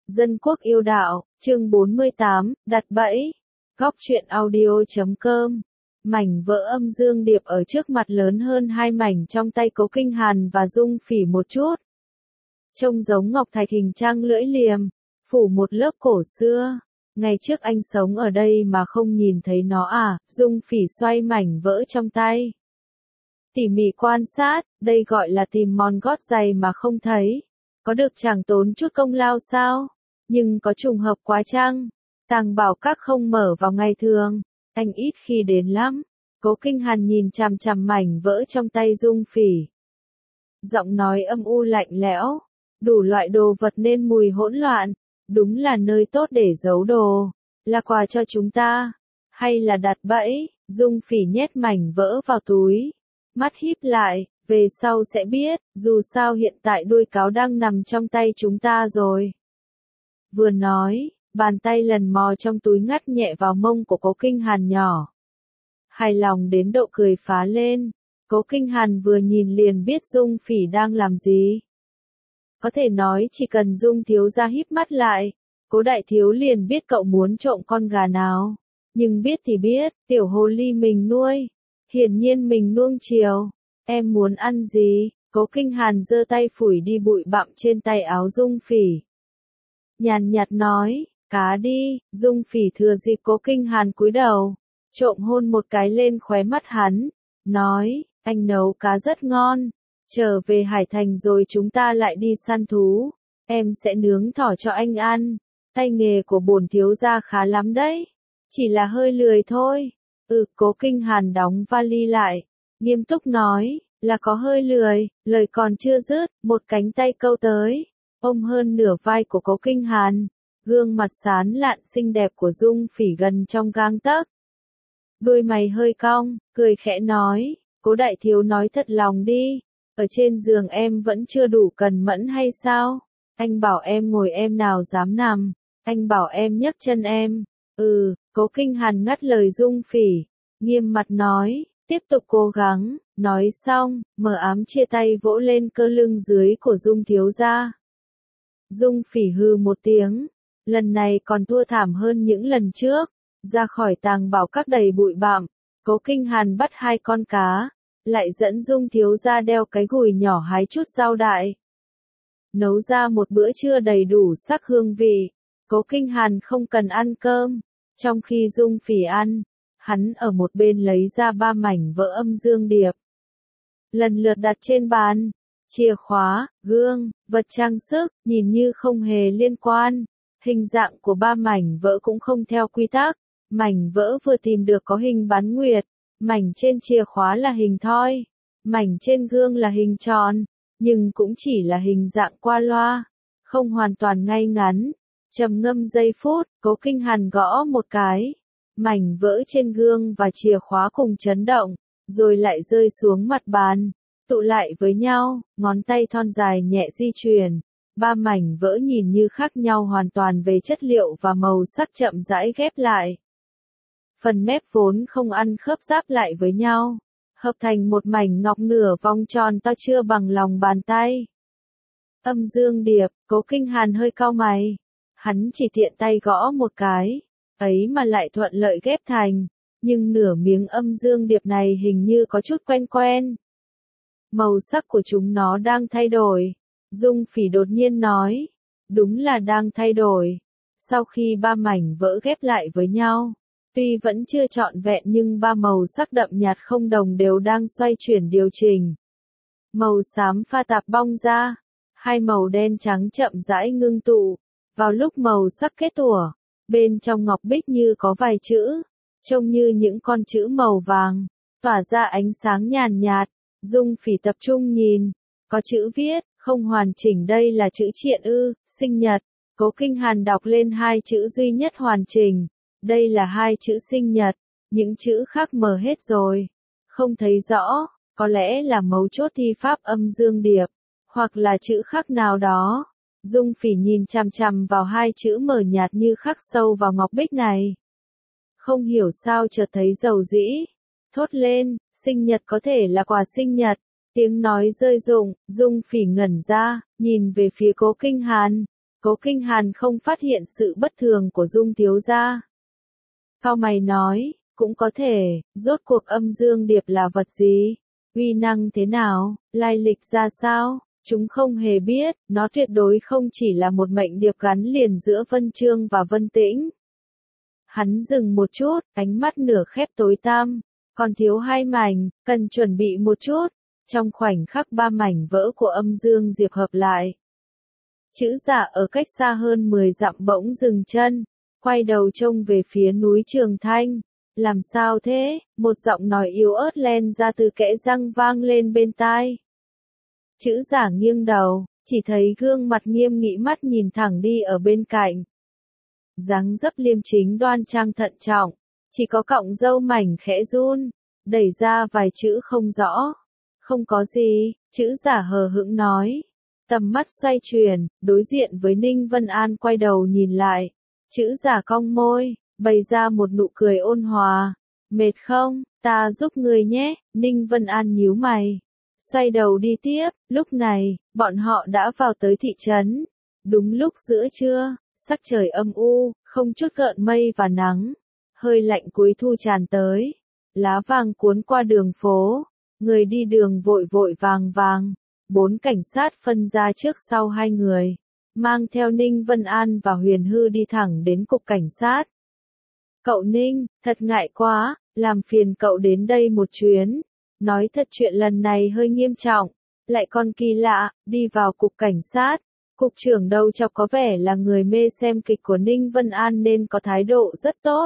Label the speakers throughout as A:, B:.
A: Dân quốc yêu đạo, chương 48, đặt bẫy. Góc truyện audio.com. Mảnh vỡ âm dương điệp ở trước mặt lớn hơn hai mảnh trong tay Cố Kinh Hàn và Dung Phỉ một chút. Trông giống ngọc thạch hình trăng lưỡi liềm, phủ một lớp cổ xưa. Ngày trước anh sống ở đây mà không nhìn thấy nó à? Dung Phỉ xoay mảnh vỡ trong tay. Tỉ mỉ quan sát, đây gọi là tìm mòn gót giày mà không thấy. Có được chẳng tốn chút công lao sao? Nhưng có trùng hợp quá chăng? Tàng bảo các không mở vào ngày thường. Anh ít khi đến lắm. Cố Kinh Hàn nhìn chằm chằm mảnh vỡ trong tay Dung Phỉ. Giọng nói âm u lạnh lẽo. Đủ loại đồ vật nên mùi hỗn loạn. Đúng là nơi tốt để giấu đồ. Là quà cho chúng ta. Hay là đặt bẫy? Dung Phỉ nhét mảnh vỡ vào túi. Mắt híp lại. Về sau sẽ biết, dù sao hiện tại đuôi cáo đang nằm trong tay chúng ta rồi. Vừa nói, bàn tay lần mò trong túi ngắt nhẹ vào mông của Cố Kinh Hàn nhỏ. Hài lòng đến độ cười phá lên. Cố Kinh Hàn vừa nhìn liền biết Dung Phỉ đang làm gì. Có thể nói chỉ cần Dung thiếu gia híp mắt lại, Cố đại thiếu liền biết cậu muốn trộm con gà nào. Nhưng biết thì biết, tiểu hồ ly mình nuôi. Hiển nhiên mình nuông chiều. Em muốn ăn gì? Cố Kinh Hàn giơ tay phủi đi bụi bặm trên tay áo Dung Phỉ. Nhàn nhạt nói, cá đi. Dung Phỉ thừa dịp Cố Kinh Hàn cúi đầu, trộm hôn một cái lên khóe mắt hắn, nói, anh nấu cá rất ngon. Trở về Hải Thành rồi chúng ta lại đi săn thú. Em sẽ nướng thỏ cho anh ăn. Tay nghề của bổn thiếu gia khá lắm đấy. Chỉ là hơi lười thôi. Cố Kinh Hàn đóng vali lại. Nghiêm túc nói, là có hơi lười, lời còn chưa dứt, một cánh tay câu tới, ôm hơn nửa vai của Cố Kinh Hàn, gương mặt sán lạn xinh đẹp của Dung Phỉ gần trong gang tấc. Đuôi mày hơi cong, cười khẽ nói, Cố đại thiếu nói thật lòng đi, ở trên giường em vẫn chưa đủ cần mẫn hay sao? Anh bảo em ngồi em nào dám nằm, anh bảo em nhấc chân em. Cố Kinh Hàn ngắt lời Dung Phỉ, nghiêm mặt nói. Tiếp tục cố gắng, nói xong, mờ ám chia tay vỗ lên cơ lưng dưới của Dung thiếu gia. Dung Phỉ hừ một tiếng, lần này còn thua thảm hơn những lần trước, ra khỏi tàng bảo các đầy bụi bặm, Cố Kinh Hàn bắt hai con cá, lại dẫn Dung thiếu gia đeo cái gùi nhỏ hái chút rau đại. Nấu ra một bữa trưa đầy đủ sắc hương vị, Cố Kinh Hàn không cần ăn cơm, trong khi Dung Phỉ ăn. Hắn ở một bên lấy ra 3 mảnh vỡ âm dương điệp. Lần lượt đặt trên bàn. Chìa khóa, gương, vật trang sức, nhìn như không hề liên quan. Hình dạng của 3 mảnh vỡ cũng không theo quy tắc. Mảnh vỡ vừa tìm được có hình bán nguyệt. Mảnh trên chìa khóa là hình thoi. Mảnh trên gương là hình tròn. Nhưng cũng chỉ là hình dạng qua loa. Không hoàn toàn ngay ngắn. Trầm ngâm giây phút, Cố Kinh Hàn gõ một cái. Mảnh vỡ trên gương và chìa khóa cùng chấn động, rồi lại rơi xuống mặt bàn, tụ lại với nhau, ngón tay thon dài nhẹ di chuyển. 3 mảnh vỡ nhìn như khác nhau hoàn toàn về chất liệu và màu sắc chậm rãi ghép lại. Phần mép vốn không ăn khớp giáp lại với nhau, hợp thành một mảnh ngọc nửa vòng tròn to chưa bằng lòng bàn tay. Âm dương điệp, Cố Kinh Hàn hơi cau mày. Hắn chỉ tiện tay gõ một cái. Ấy mà lại thuận lợi ghép thành, nhưng nửa miếng âm dương điệp này hình như có chút quen quen. Màu sắc của chúng nó đang thay đổi. Dung Phỉ đột nhiên nói, đúng là đang thay đổi. Sau khi 3 mảnh vỡ ghép lại với nhau, tuy vẫn chưa trọn vẹn nhưng 3 màu sắc đậm nhạt không đồng đều đang xoay chuyển điều chỉnh. Màu xám pha tạp bong ra, 2 màu đen trắng chậm rãi ngưng tụ, vào lúc màu sắc kết tủa. Bên trong ngọc bích như có vài chữ, trông như những con chữ màu vàng, tỏa ra ánh sáng nhàn nhạt. Dung Phỉ tập trung nhìn, có chữ viết, không hoàn chỉnh đây là chữ triện ư, sinh nhật. Cố Kinh Hàn đọc lên 2 chữ duy nhất hoàn chỉnh, đây là 2 chữ sinh nhật, những chữ khác mờ hết rồi, không thấy rõ, có lẽ là mấu chốt thi pháp âm dương điệp, hoặc là chữ khác nào đó. Dung Phỉ nhìn chằm chằm vào 2 chữ mờ nhạt như khắc sâu vào ngọc bích này. Không hiểu sao chợt thấy dầu dĩ. Thốt lên, sinh nhật có thể là quà sinh nhật. Tiếng nói rơi rụng, Dung Phỉ ngẩn ra, nhìn về phía Cố Kinh Hàn. Cố Kinh Hàn không phát hiện sự bất thường của Dung thiếu gia. Cau mày nói, cũng có thể, rốt cuộc âm dương điệp là vật gì? Uy năng thế nào? Lai lịch ra sao? Chúng không hề biết, nó tuyệt đối không chỉ là một mệnh điệp gắn liền giữa Vân Trương và Vân Tĩnh. Hắn dừng một chút, ánh mắt nửa khép tối tăm, còn thiếu 2 mảnh, cần chuẩn bị một chút. Trong khoảnh khắc 3 mảnh vỡ của âm dương diệp hợp lại. Chữ giả ở cách xa hơn 10 dặm bỗng dừng chân, quay đầu trông về phía núi Trường Thanh. Làm sao thế? Một giọng nói yếu ớt len ra từ kẽ răng vang lên bên tai. Chữ giả nghiêng đầu, chỉ thấy gương mặt nghiêm nghị mắt nhìn thẳng đi ở bên cạnh. Dáng dấp liêm chính đoan trang thận trọng, chỉ có cọng râu mảnh khẽ run, đẩy ra vài chữ không rõ. Không có gì, chữ giả hờ hững nói. Tầm mắt xoay chuyển, đối diện với Ninh Vân An quay đầu nhìn lại. Chữ giả cong môi, bày ra một nụ cười ôn hòa. Mệt không, ta giúp người nhé, Ninh Vân An nhíu mày. Xoay đầu đi tiếp, lúc này, bọn họ đã vào tới thị trấn. Đúng lúc giữa trưa, sắc trời âm u, không chút gợn mây và nắng. Hơi lạnh cuối thu tràn tới. Lá vàng cuốn qua đường phố. Người đi đường vội vội vàng vàng. 4 cảnh sát phân ra trước sau 2 người. Mang theo Ninh Vân An và Huyền Hư đi thẳng đến cục cảnh sát. Cậu Ninh, thật ngại quá, làm phiền cậu đến đây một chuyến. Nói thật chuyện lần này hơi nghiêm trọng, lại còn kỳ lạ, đi vào cục cảnh sát. Cục trưởng đầu chọc có vẻ là người mê xem kịch của Ninh Vân An nên có thái độ rất tốt.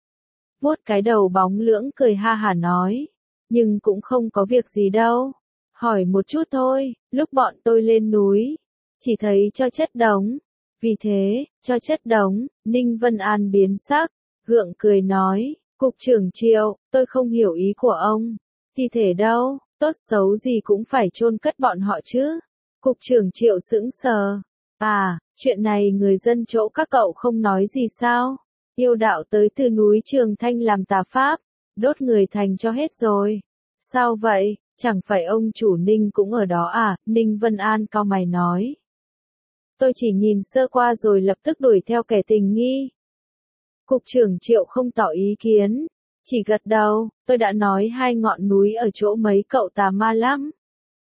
A: Vuốt cái đầu bóng lưỡng cười ha hả nói, nhưng cũng không có việc gì đâu. Hỏi một chút thôi, lúc bọn tôi lên núi, chỉ thấy cho chất đống. Vì thế, cho chất đống, Ninh Vân An biến sắc, gượng cười nói, Cục trưởng Triệu, tôi không hiểu ý của ông. Thi thể đâu, tốt xấu gì cũng phải chôn cất bọn họ chứ. Cục trưởng Triệu sững sờ. À, chuyện này người dân chỗ các cậu không nói gì sao? Yêu đạo tới từ núi Trường Thanh làm tà pháp, đốt người thành cho hết rồi. Sao vậy, chẳng phải ông chủ Ninh cũng ở đó à? Ninh Vân An cau mày nói. Tôi chỉ nhìn sơ qua rồi lập tức đuổi theo kẻ tình nghi. Cục trưởng Triệu không tỏ ý kiến, chỉ gật đầu, tôi đã nói 2 ngọn núi ở chỗ mấy cậu tà ma lắm.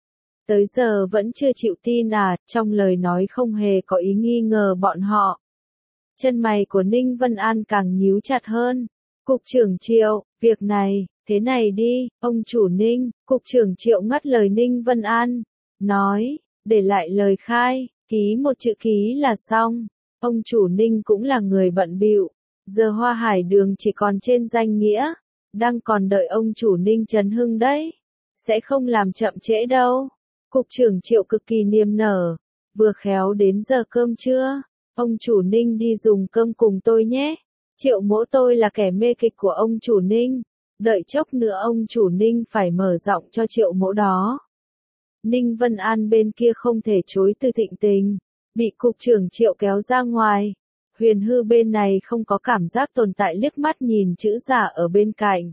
A: Tới giờ vẫn chưa chịu tin à, trong lời nói không hề có ý nghi ngờ bọn họ. Chân mày của Ninh Vân An càng nhíu chặt hơn. Cục trưởng Triệu, việc này, thế này đi, ông chủ Ninh, Cục trưởng Triệu ngắt lời Ninh Vân An, nói, để lại lời khai, ký một chữ ký là xong. Ông chủ Ninh cũng là người bận bịu, giờ Hoa Hải Đường chỉ còn trên danh nghĩa, đang còn đợi ông chủ Ninh Trấn Hưng đấy, sẽ không làm chậm trễ đâu. Cục trưởng Triệu cực kỳ niềm nở, vừa khéo đến giờ cơm trưa, ông chủ Ninh đi dùng cơm cùng tôi nhé. Triệu mỗ tôi là kẻ mê kịch của ông chủ Ninh, đợi chốc nữa ông chủ Ninh phải mở rộng cho Triệu mỗ đó. Ninh Vân An bên kia không thể chối từ thịnh tình, bị cục trưởng Triệu kéo ra ngoài. Huyền Hư bên này không có cảm giác tồn tại liếc mắt nhìn chữ giả ở bên cạnh.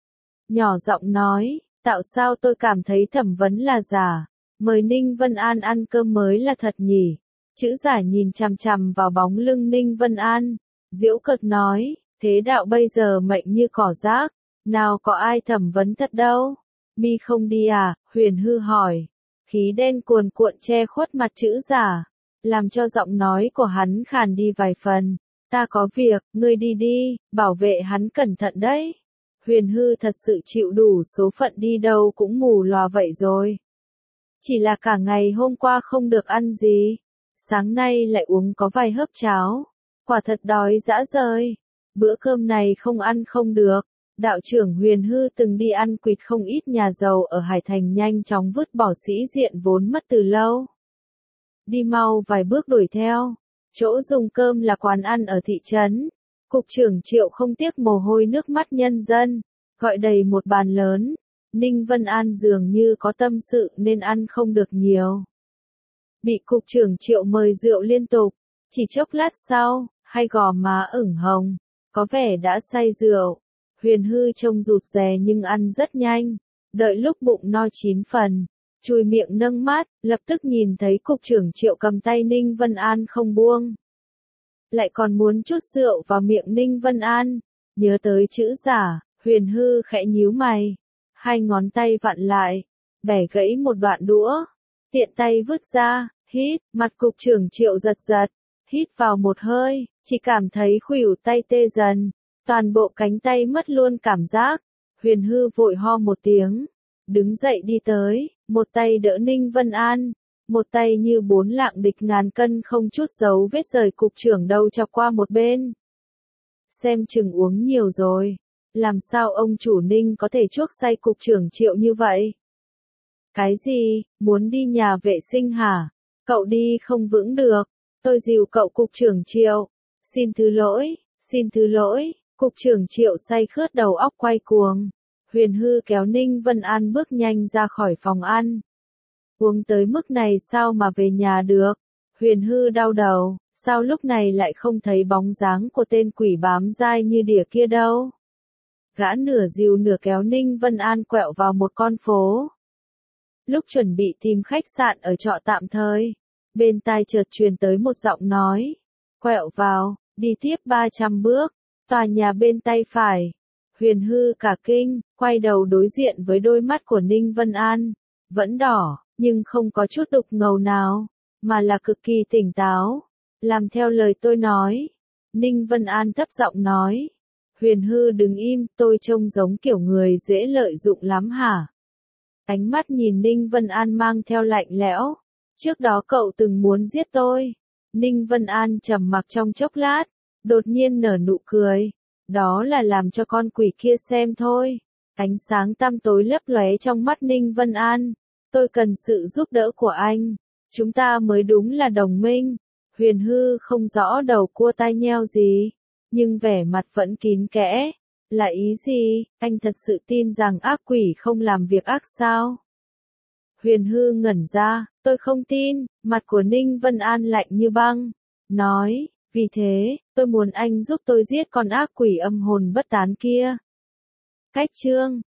A: Nhỏ giọng nói, tạo sao tôi cảm thấy thẩm vấn là giả, mời Ninh Vân An ăn cơm mới là thật nhỉ. Chữ giả nhìn chằm chằm vào bóng lưng Ninh Vân An, giễu cợt nói, thế đạo bây giờ mệnh như cỏ rác, nào có ai thẩm vấn thật đâu. Mi không đi à? Huyền Hư hỏi. Khí đen cuồn cuộn che khuất mặt chữ giả, làm cho giọng nói của hắn khàn đi vài phần. Ta có việc, ngươi đi đi, bảo vệ hắn cẩn thận đấy. Huyền Hư thật sự chịu đủ số phận đi đâu cũng mù lòa vậy rồi. Chỉ là cả ngày hôm qua không được ăn gì, sáng nay lại uống có vài hớp cháo, quả thật đói dã rời. Bữa cơm này không ăn không được. Đạo trưởng Huyền Hư từng đi ăn quỵt không ít nhà giàu ở Hải Thành nhanh chóng vứt bỏ sĩ diện vốn mất từ lâu. Đi mau vài bước đuổi theo. Chỗ dùng cơm là quán ăn ở thị trấn. Cục trưởng Triệu không tiếc mồ hôi nước mắt nhân dân, gọi đầy một bàn lớn. Ninh Vân An dường như có tâm sự nên ăn không được nhiều. Bị cục trưởng Triệu mời rượu liên tục, chỉ chốc lát sau, hai gò má ửng hồng, có vẻ đã say rượu. Huyền Hư trông rụt rè nhưng ăn rất nhanh, đợi lúc bụng no 9 phần, chùi miệng nâng mắt, lập tức nhìn thấy cục trưởng Triệu cầm tay Ninh Vân An không buông. Lại còn muốn chút rượu vào miệng Ninh Vân An. Nhớ tới chữ giả, Huyền Hư khẽ nhíu mày. Hai ngón tay vặn lại, bẻ gãy một đoạn đũa. Tiện tay vứt ra, hít, mặt cục trưởng Triệu giật giật. Hít vào một hơi, chỉ cảm thấy khuỷu tay tê dần. Toàn bộ cánh tay mất luôn cảm giác. Huyền Hư vội ho một tiếng. Đứng dậy đi tới, một tay đỡ Ninh Vân An. Một tay như bốn lạng địch ngàn cân không chút dấu vết rời cục trưởng đầu chọc qua một bên. Xem chừng uống nhiều rồi. Làm sao ông chủ Ninh có thể chuốc say cục trưởng Triệu như vậy? Cái gì, muốn đi nhà vệ sinh hả? Cậu đi không vững được. Tôi dìu cậu cục trưởng Triệu. Xin thứ lỗi, cục trưởng Triệu say khướt đầu óc quay cuồng. Huyền Hư kéo Ninh Vân An bước nhanh ra khỏi phòng ăn. Uống tới mức này sao mà về nhà được? Huyền Hư đau đầu, sao lúc này lại không thấy bóng dáng của tên quỷ bám dai như đỉa kia đâu? Gã nửa dìu nửa kéo Ninh Vân An quẹo vào một con phố. Lúc chuẩn bị tìm khách sạn ở trọ tạm thời, bên tai chợt truyền tới một giọng nói. Quẹo vào, đi tiếp 300 bước, tòa nhà bên tay phải. Huyền Hư cả kinh, quay đầu đối diện với đôi mắt của Ninh Vân An. Vẫn đỏ, nhưng không có chút đục ngầu nào, mà là cực kỳ tỉnh táo. Làm theo lời tôi nói. Ninh Vân An thấp giọng nói. Huyền Hư đừng im, tôi trông giống kiểu người dễ lợi dụng lắm hả? Ánh mắt nhìn Ninh Vân An mang theo lạnh lẽo. Trước đó cậu từng muốn giết tôi. Ninh Vân An trầm mặc trong chốc lát, đột nhiên nở nụ cười. Đó là làm cho con quỷ kia xem thôi. Ánh sáng tăm tối lấp lóe trong mắt Ninh Vân An. Tôi cần sự giúp đỡ của anh. Chúng ta mới đúng là đồng minh. Huyền Hư không rõ đầu cua tai nheo gì, nhưng vẻ mặt vẫn kín kẽ. Là ý gì, anh thật sự tin rằng ác quỷ không làm việc ác sao? Huyền Hư ngẩn ra, tôi không tin, mặt của Ninh Vân An lạnh như băng. Nói, vì thế, tôi muốn anh giúp tôi giết con ác quỷ âm hồn bất tán kia. Cách chương